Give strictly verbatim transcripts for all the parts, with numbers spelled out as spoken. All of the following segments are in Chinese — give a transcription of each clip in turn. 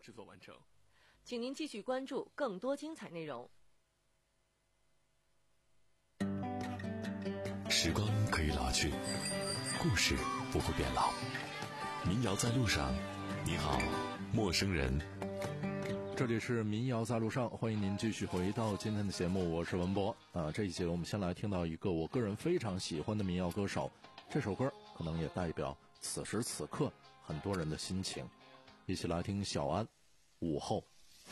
制作完成。 请您继续关注更多精彩内容。 时光可以老去，故事不会变老。民谣在路上，你好，陌生人。 这里是民谣在路上，欢迎您继续回到今天的节目，我是文博啊。这一节我们先来听到一个我个人非常喜欢的民谣歌手，这首歌可能也代表此时此刻很多人的心情，一起来听小安《午后》。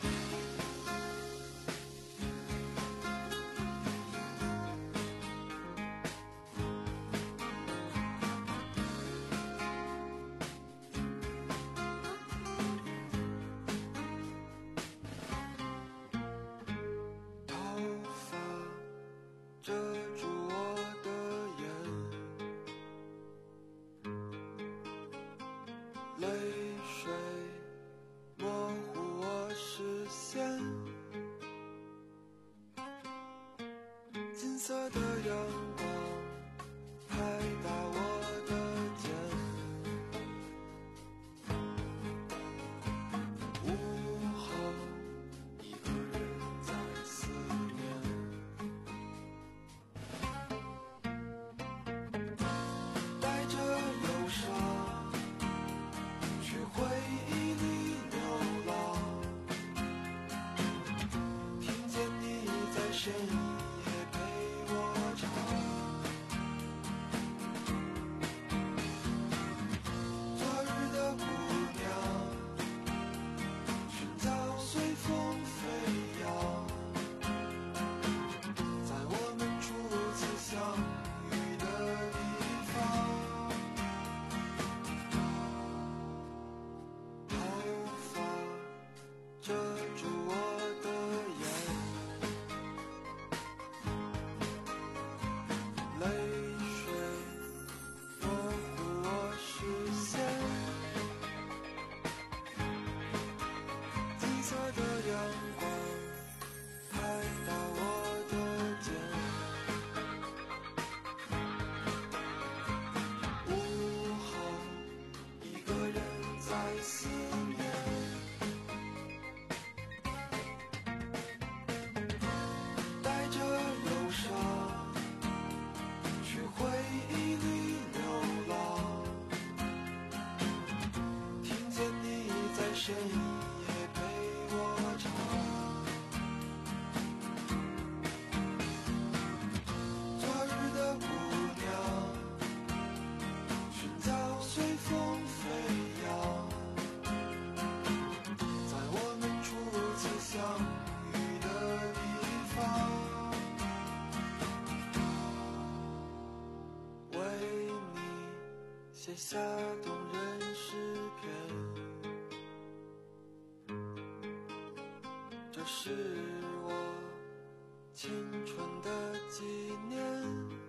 写下动人诗篇，这是我青春的纪念。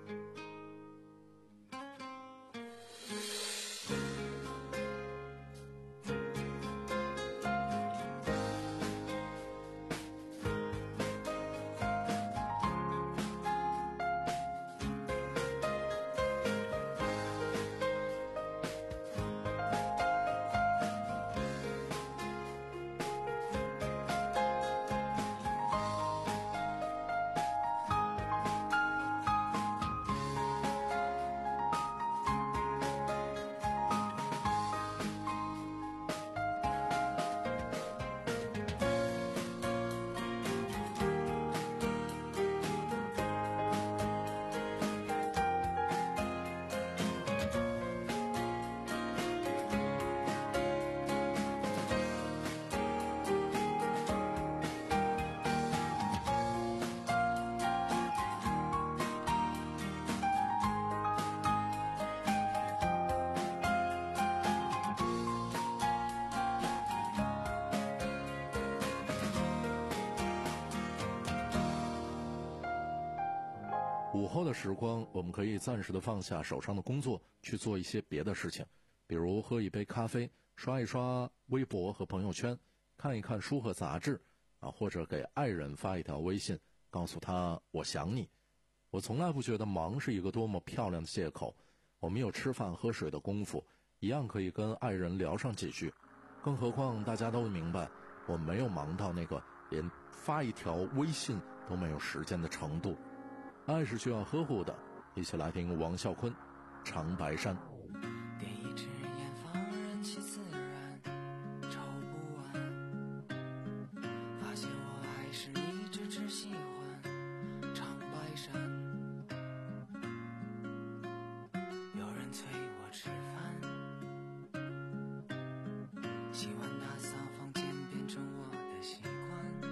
午后的时光，我们可以暂时的放下手上的工作，去做一些别的事情，比如喝一杯咖啡，刷一刷微博和朋友圈，看一看书和杂志啊，或者给爱人发一条微信，告诉他我想你。我从来不觉得忙是一个多么漂亮的借口，我们有吃饭喝水的功夫，一样可以跟爱人聊上几句，更更何况大家都明白，我没有忙到那个连发一条微信都没有时间的程度。爱是需要呵护的，一起来听王啸坤《长白山》。 点一支烟放任其自然，抽不完，发现我还是一直只喜欢长白山。有人催我吃饭，喜欢打扫房间变成我的习惯。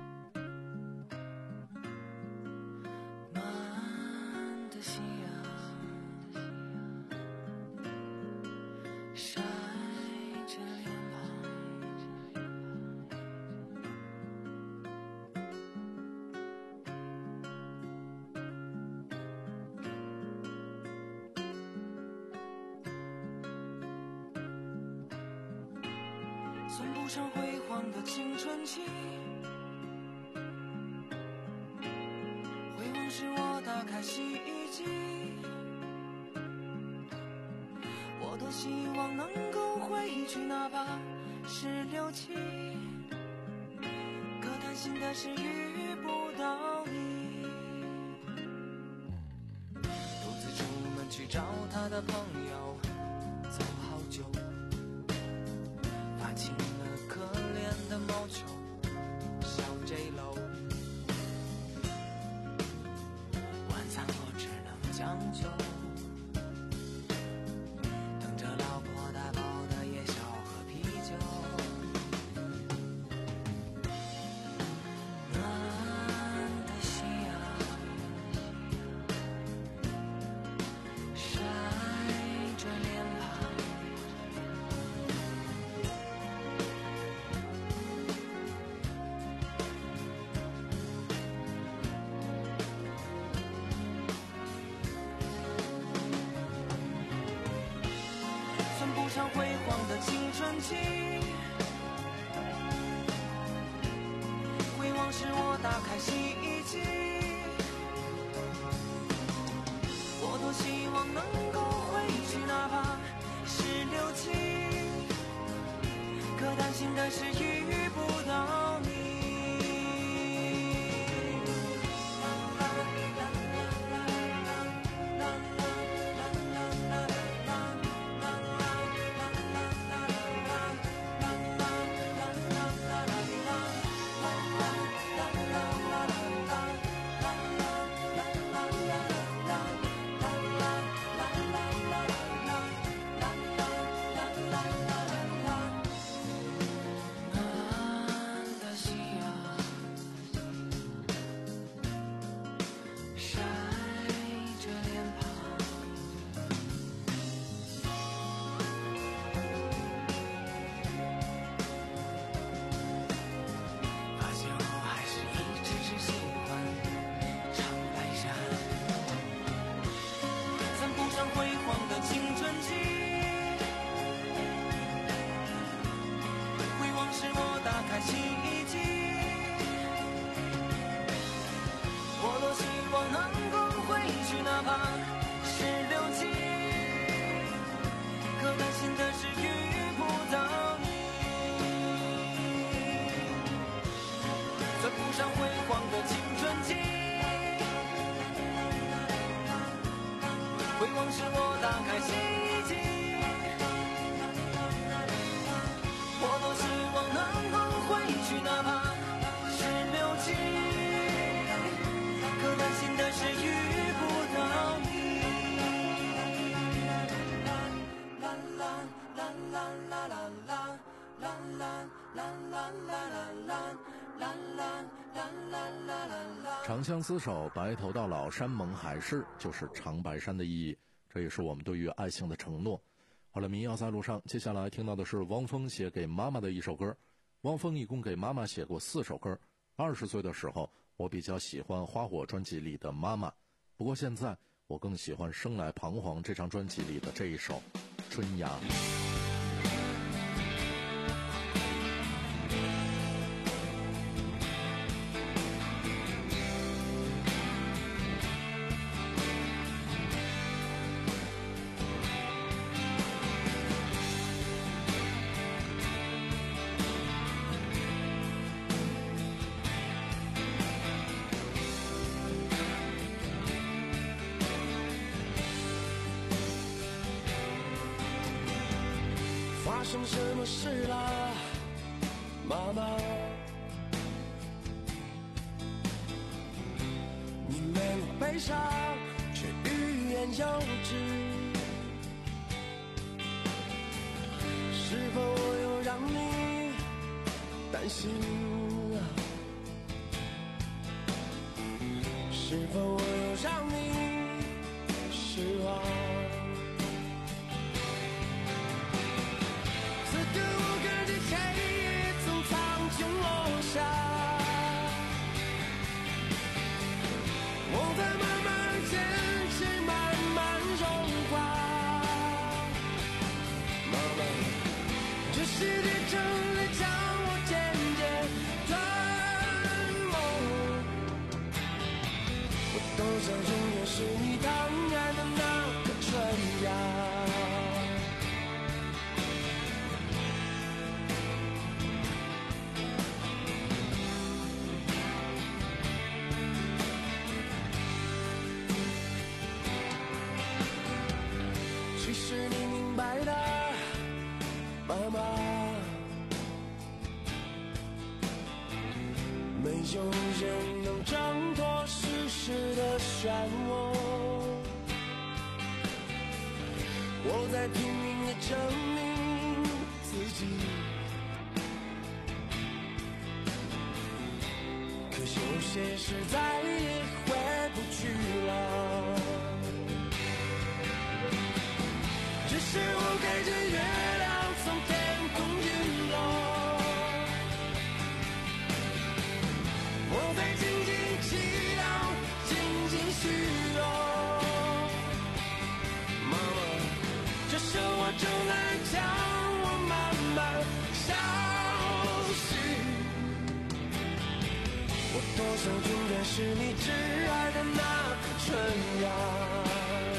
满的夕阳晒着脸庞，算不上辉煌的青春期，回望时我打开洗衣机，我多希望能够回去，哪怕是六七，可担心的是遇不到你。独自出门去找他的朋友，走好久，发起了可怜的毛球，小 J 楼。晚餐我只能将就，等着老婆打包的夜宵和啤酒。暖的夕阳晒着脸庞，算不上辉煌的青春期，回望时我打开洗衣机，我多希望能够回去，哪怕是六七，可担心的是遇不到你。暖的夕阳晒着脸庞，发现我还是一直只喜欢长白山。算不上辉煌的青春期，回望时我打开洗衣机，我多希望能够回去，哪怕是六七，可担心的是遇不到你。算不上辉煌的青春期，回望时我打开洗衣机，我多希望能够回去，哪怕是六七，可担心的是遇不到你。啦啦啦啦啦啦啦啦啦啦啦啦啦啦。 长相厮守，白头到老，山盟海誓，就是长白山的意义。这也是我们对于爱情的承诺。好了，民谣在路上，接下来听到的是汪峰写给妈妈的一首歌。汪峰一共给妈妈写过四首歌。二十岁的时候，我比较喜欢花火专辑里的妈妈，不过现在我更喜欢生来彷徨这张专辑里的这一首春芽。 生什么事啦，妈妈？你没有悲伤，却欲言又止。是否我又让你担心啊？是否我又让你失望？此刻我看见黑夜从苍穹落下，我在慢慢坚持，慢慢融化。妈妈，这世界正在将我渐渐吞没，我多想永远是你疼爱的那个春芽。其实你明白的，妈妈，没有人能挣脱世事的漩涡。我在拼命地证明自己，可有些事再也回不去了。只是我看见月亮从天空陨落，我在静静祈祷，静静许诺。妈妈，这时候我正在将我慢慢消失。我多想永远是你挚爱的那颗春芽。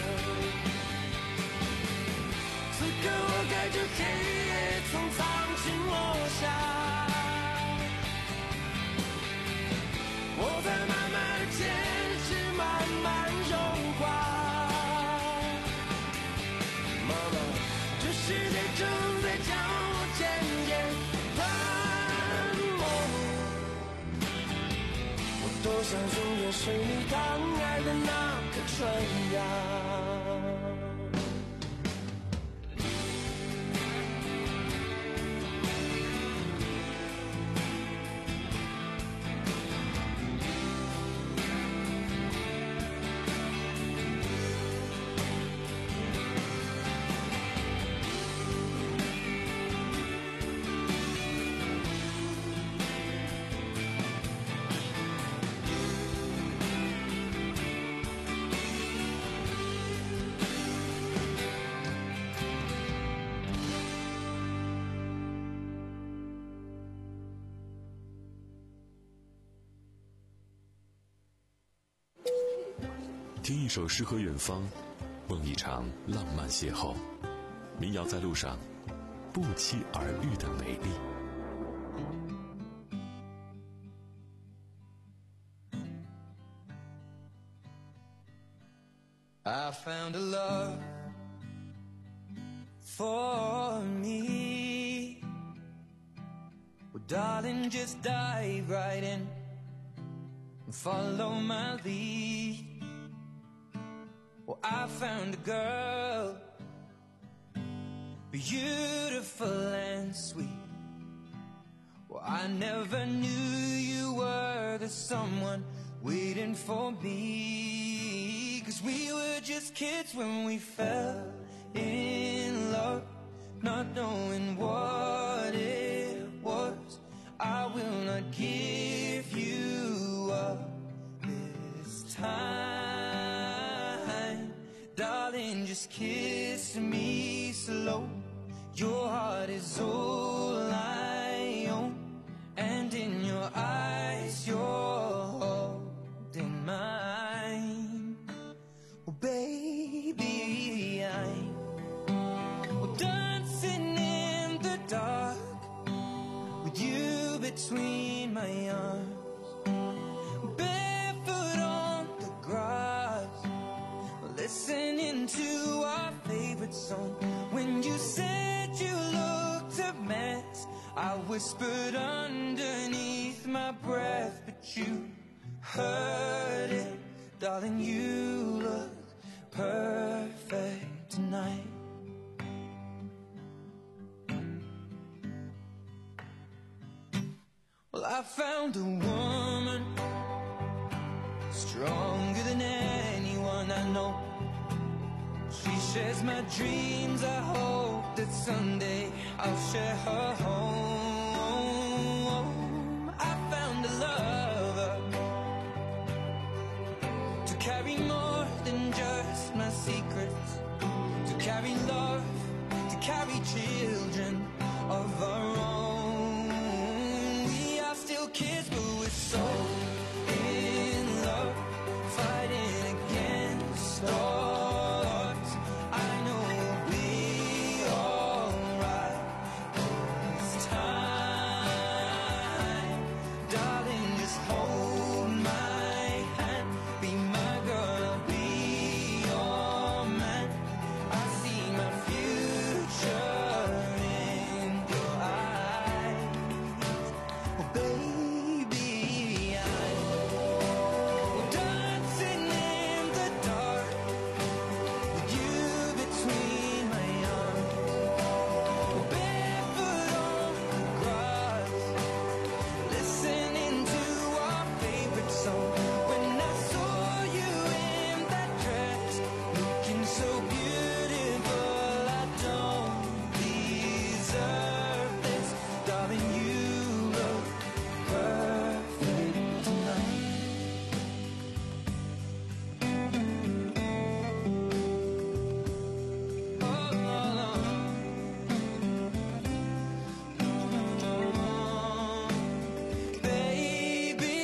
此刻我看着黑夜从苍穹落下，我在慢慢坚持，慢慢融化。妈妈，这世界正在将我渐渐吞没，我多想永远是你疼爱的那颗春芽。 听一首诗和远方，梦一场浪漫邂逅。民谣在路上，不期而遇的美丽。 I found a love for me. Well, darling, just dive right in and follow my lead. Well, I found a girl, beautiful and sweet. Well, I never knew you were the someone waiting for me. 'Cause we were just kids when we fell in love, not knowing what it was. I will not give you up this time. Darling, just kiss me slow. Your heart is all I own, and in your eyes you're holding mine. Oh baby, I'm well, dancing in the dark with you between my arms, barefoot on the grass, listening to our favorite song. When you said you looked mess. I whispered underneath my breath, but you heard it. Darling, you look perfect tonight. Well, I found a woman stronger than anyone I know. She shares my dreams. I hope that someday I'll share her home. I found a lover to carry more than just my secrets, to carry love, to carry children of our own. We are still kids, but we're so in love, fighting against all odds. I know we'll be alright this time. Darling, just hold my hand, be my girl, I'll be your man. I see my future in your eyes. Oh baby, I'm dancing in the dark with you between my arms. Oh, barefoot on the grass, listening to our favorite song. When I saw you in that dress, looking so beautiful, I don't deserve this. Darling, you look perfect tonight. Baby,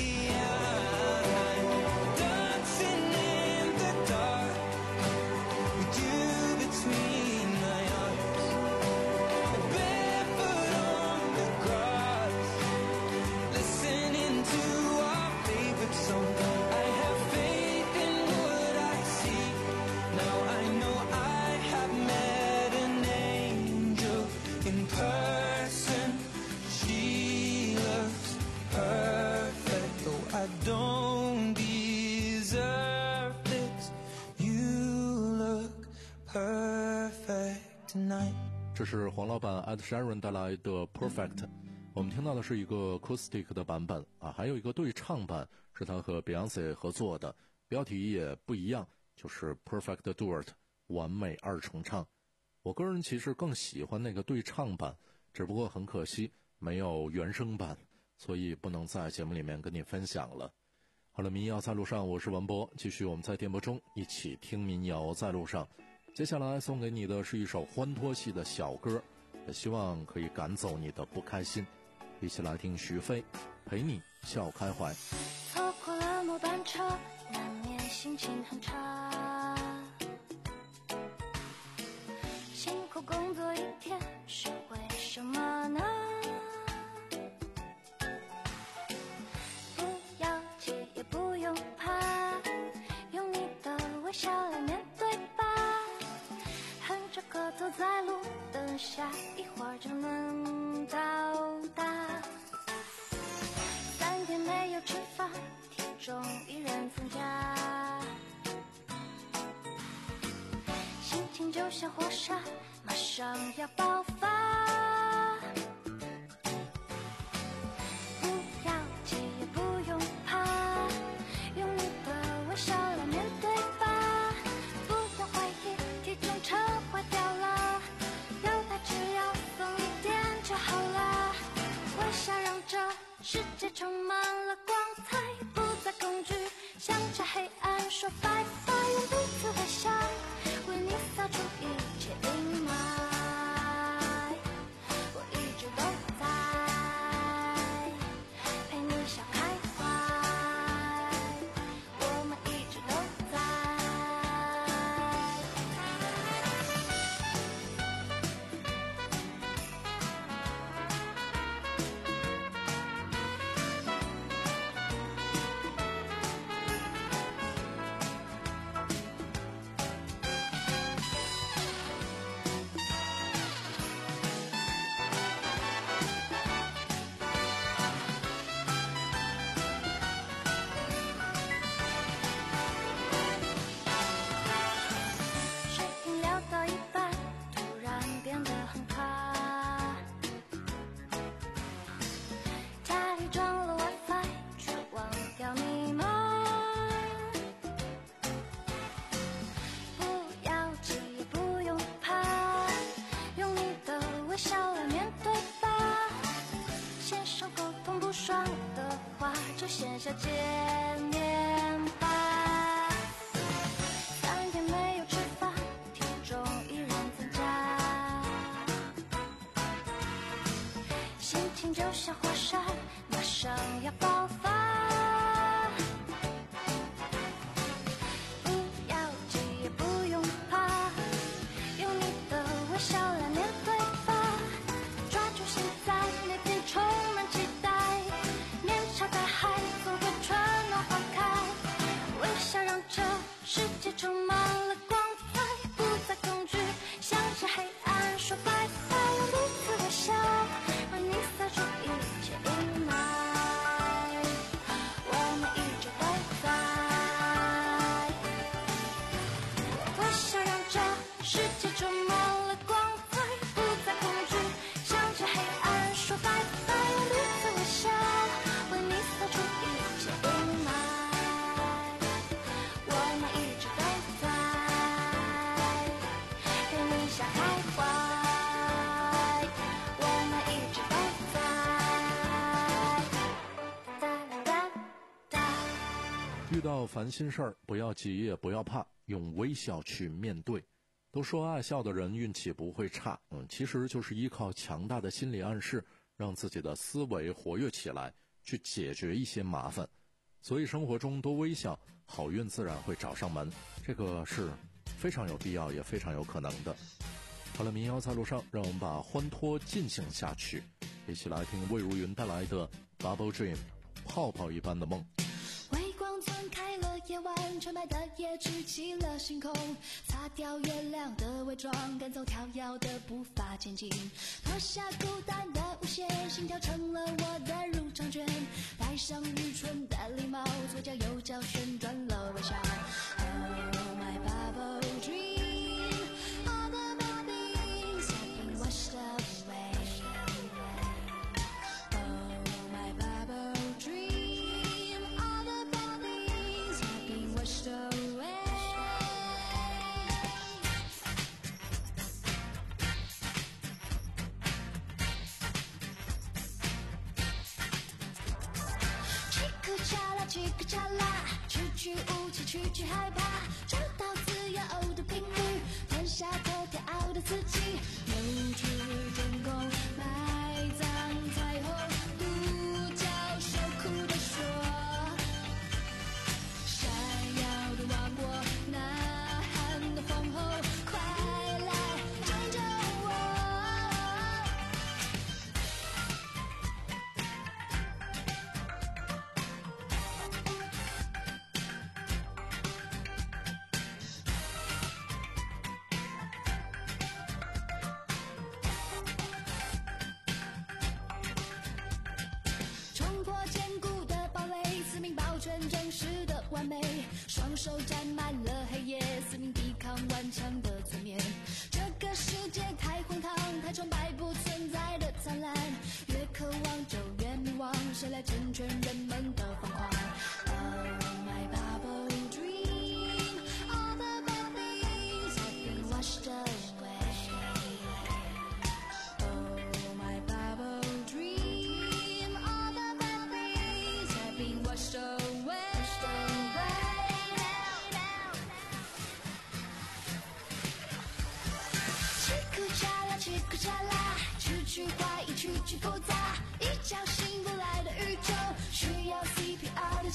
I'm dancing in the dark with you between my arms, barefoot on the grass, listening to our favorite song. I have faith in what I see. Now I know I have met an angel in person. She looks perfect, though I don't deserve this. You look perfect tonight. 这是黄老板 Ed Sheeran 带来的 Perfect， 我们听到的是一个 acoustic 的版本啊，还有一个对唱版是他和 Beyonce 合作的，标题也不一样，就是 Perfect Duet 完美二重唱。我个人其实更喜欢那个对唱版，只不过很可惜没有原声版，所以不能在节目里面跟你分享了。好了，民谣在路上，我是文博，继续我们在电波中一起听民谣在路上。接下来送给你的是一首欢脱系的小歌，也希望可以赶走你的不开心。一起来听徐飞陪你笑开怀。 错过了末班车，难免心情很差。辛苦工作一天，是为什么呢？不要急，也不用怕，用你的微笑来面对吧。哼着歌走在路灯下，一会儿就能到达。三天没有吃饭，体重依然增加，心情就像火山，马上要爆发。不要急，也不用怕，用你的微笑来面对吧。不要怀疑，体重车坏掉了，有它只要松一点就好了。微笑让这世界充满了光彩，不再恐惧，向着黑暗说拜拜，用彼此微笑，为你扫除一切阴霾。我一直都在，陪你笑开怀，我们一直都在。 上沟通不爽的话，就线下见面吧。三天没有吃饭，体重依然增加，心情就像火山，马上要爆发。不要急也不用怕，用你的微笑来面对吧。抓住现在那片充满期待，面朝大海，总会春暖花开。微笑让这世界充满了光彩，不再恐惧，向着黑暗说拜拜。用彼此微笑，为你洒出一切阴霾。我们一直都在，微笑让这世界充满了光彩，不再恐惧，向着黑暗说拜拜。用彼此微笑，为你洒出一切阴霾。我们一直都在，陪你笑开怀。我们一直都在，哒啦哒哒。 遇到烦心事儿，不要急也不要怕，用微笑去面对。都说爱笑的人运气不会差，嗯，其实就是依靠强大的心理暗示，让自己的思维活跃起来，去解决一些麻烦。所以生活中多微笑，好运自然会找上门，这个是非常有必要也非常有可能的。好了，民谣在路上，让我们把欢脱进行下去，一起来听魏如云带来的 Bubble Dream 泡泡一般的梦。 微光钻开了夜晚，纯白的夜举起了星空，擦掉月亮的伪装，赶走跳跃的步伐前进，脱下孤单的无限，心跳成了我的入场券，戴上愚蠢的礼貌，左脚右脚旋转了微笑。Oh my bubble dream, all the bad things have been washed away. Oh my bubble dream, all the bad things have been washed away. 叽咕喳啦，叽咕喳啦，区区无情，区区害怕，找到自由的频率，吞下头跳傲的自己，扭曲天空，埋葬彩虹，独角兽哭地说，闪耀的王国，呐喊的皇后，快来拯救我。冲破坚固的堡垒，四面保全真实的完美，双手沾满了黑夜，四面抵抗顽强的侧面。这个世界太荒唐，太崇拜不存在的灿烂，越渴望就越迷惘，谁来成全人们的疯狂 ？Oh my bubble dream, all the bad things have been washed away.Oh my bubble dream, all the bad things have been washed away. 叽咕喳啦，叽咕喳啦，区区怀疑，区区复杂，一觉醒不来的宇宙，需要 C P R 的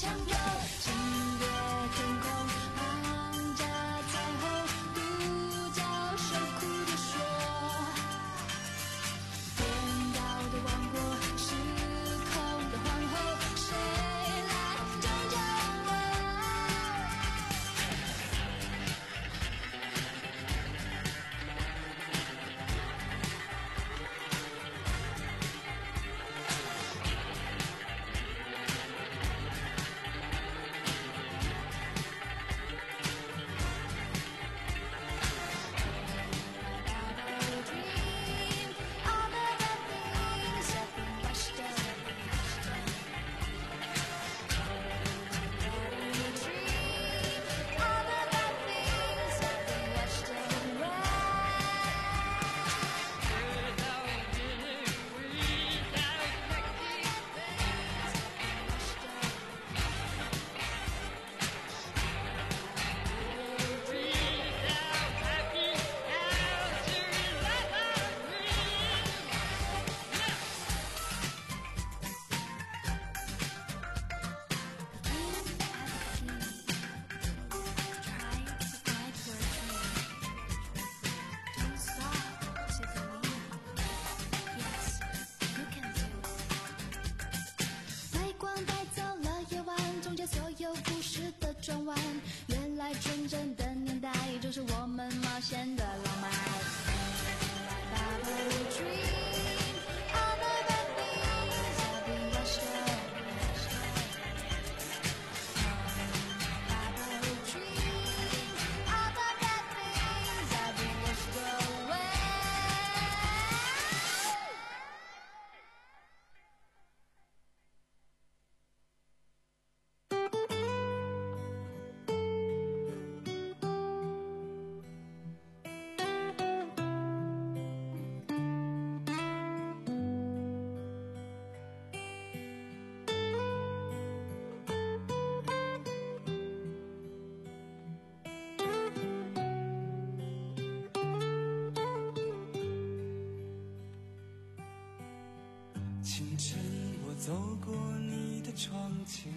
走过你的窗前，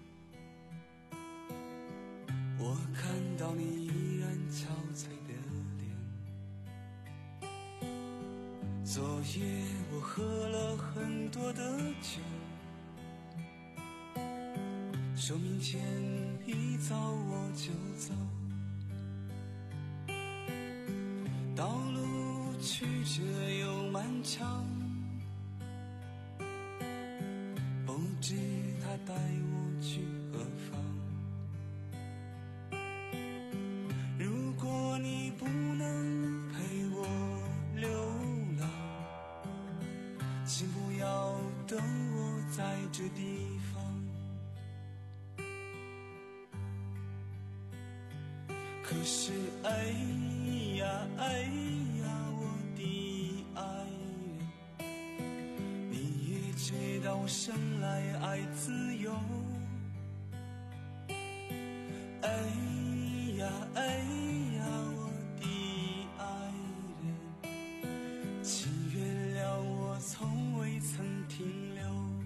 我看到你依然憔悴的脸。昨夜我喝了很多的酒，说明天一早我就走。道路曲折又漫长，不知他带我去何方。如果你不能陪我流浪，请不要等我在这地方。可是哎呀哎呀，我的爱人，你也知道我生来爱自由。哎呀哎呀，我的爱人，请原谅我从未曾停留。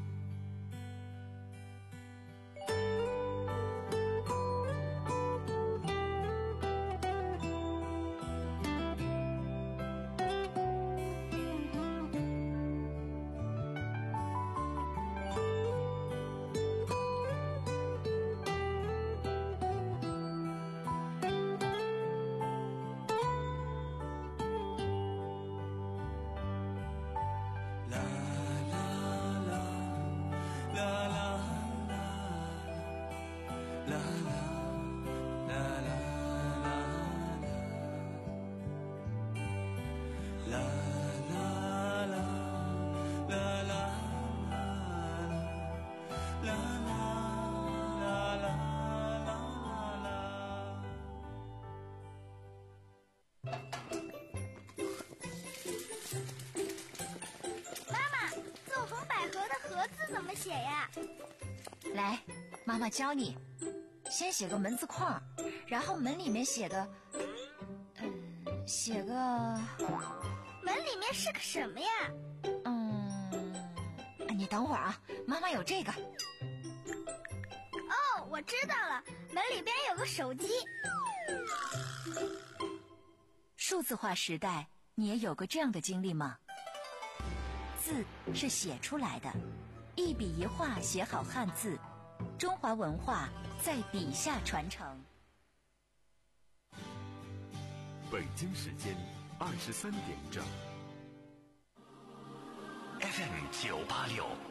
怎么写呀？ 来，妈妈教你，先写个门字框，然后门里面写个，嗯，写个， 门里面是个什么呀？ 嗯，你等会儿啊，妈妈有这个。 哦，我知道了，门里边有个手机。 数字化时代，你也有过这样的经历吗？字是写出来的，一笔一画写好汉字，中华文化在笔下传承。 北京时间二十三点整。 F M 九八六。